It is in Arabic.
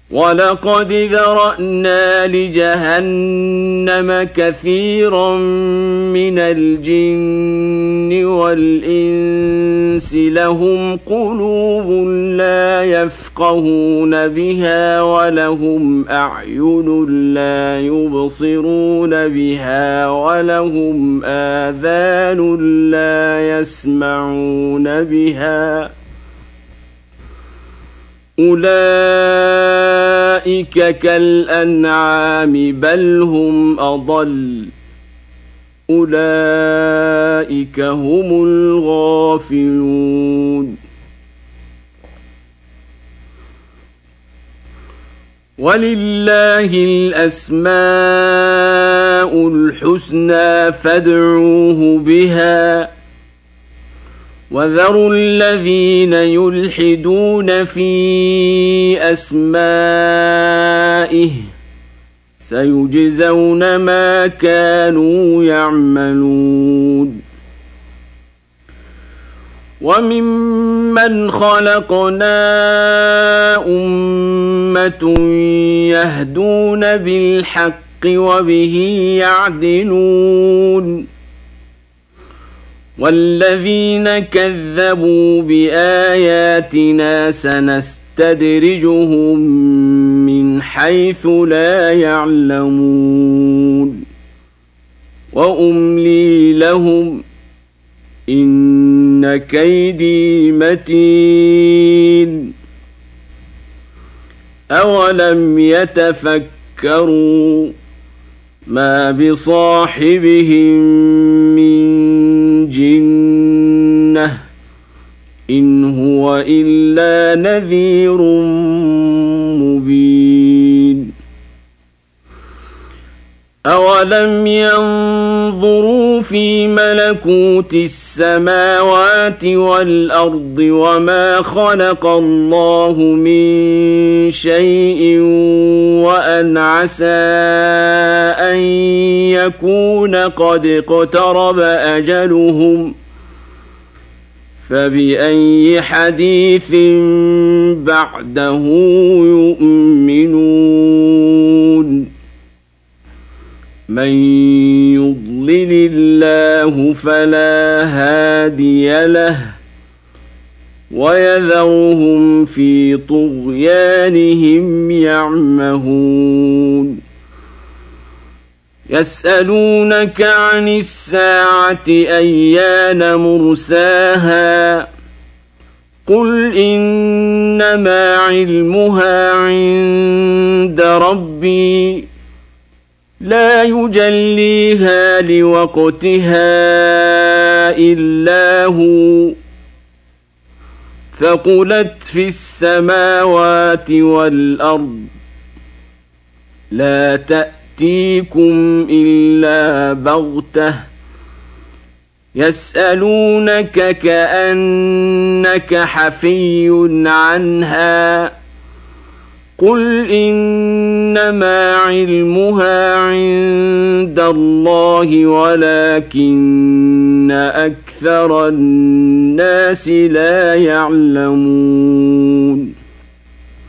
وَلَقَدْ ذَرَأْنَا لِجَهَنَّمَ كَثِيرًا مِنَ الْجِنِّ وَالْإِنسِ لَهُمْ قُلُوبٌ لَّا يَفْقَهُونَ بِهَا وَلَهُمْ أَعْيُنٌ لَّا يُبْصِرُونَ بِهَا وَلَهُمْ آذَانٌ لَّا يَسْمَعُونَ بِهَا أُولَئِكَ كَالْأَنْعَامِ بَلْ هُمْ أَضَلُّ أُولَئِكَ هُمُ الْغَافِلُونَ وَلِلَّهِ الْأَسْمَاءُ الْحُسْنَى فَادْعُوهُ بِهَا وَذَرُوا الَّذِينَ يُلْحِدُونَ فِي أَسْمَائِهِ سَيُجْزَوْنَ مَا كَانُوا يَعْمَلُونَ وَمِمَّنْ خَلَقْنَا أُمَّةٌ يَهْدُونَ بِالْحَقِّ وَبِهِ يَعْدِلُونَ وَالَّذِينَ كَذَّبُوا بِآيَاتِنَا سَنَسْتَدْرِجُهُم مِّنْ حَيْثُ لَا يَعْلَمُونَ وَأُمْلِي لَهُمْ إِنَّ كَيْدِي مَتِينٌ أَوَلَمْ يَتَفَكَّرُوا مَا بِصَاحِبِهِم مِّن جِنَّةٍ إِنْ هُوَ إِلَّا نَذِيرٌ مُبِينٌ أَوَلَمْ يَنظُرُوا فِي مَلَكُوتِ السَّمَاوَاتِ وَالْأَرْضِ وَمَا خَلَقَ اللَّهُ مِن شَيْءٍ وَأَنْ عَسَىٰ أَن يَكُونَ قَدِ اقْتَرَبَ أَجَلُهُمْ فَبِأَيِّ حَدِيثٍ بَعْدَهُ يُؤْمِنُونَ مَن يُضْلِلِ اللَّهُ فَلَا هَادِيَ لَهُ وَيَذَرُهُمْ فِي طُغْيَانِهِمْ يَعْمَهُونَ يَسْأَلُونَكَ عَنِ السَّاعَةِ أَيَّانَ مُرْسَاهَا قُلْ إِنَّمَا عِلْمُهَا عِندَ رَبِّي لَا يُجَلِّيهَا لِوَقْتِهَا إِلَّا هُوَ ثَقُلَتْ فِي السَّمَاوَاتِ وَالْأَرْضِ لَا تَأْتِيكُمْ إِلَّا بَغْتَةً يَسْأَلُونَكَ كَأَنَّكَ حَفِيٌّ عَنْهَا قُلْ إِنَّمَا عِلْمُهَا عِندَ اللَّهِ وَلَكِنَّ أَكْثَرَ النَّاسِ لَا يَعْلَمُونَ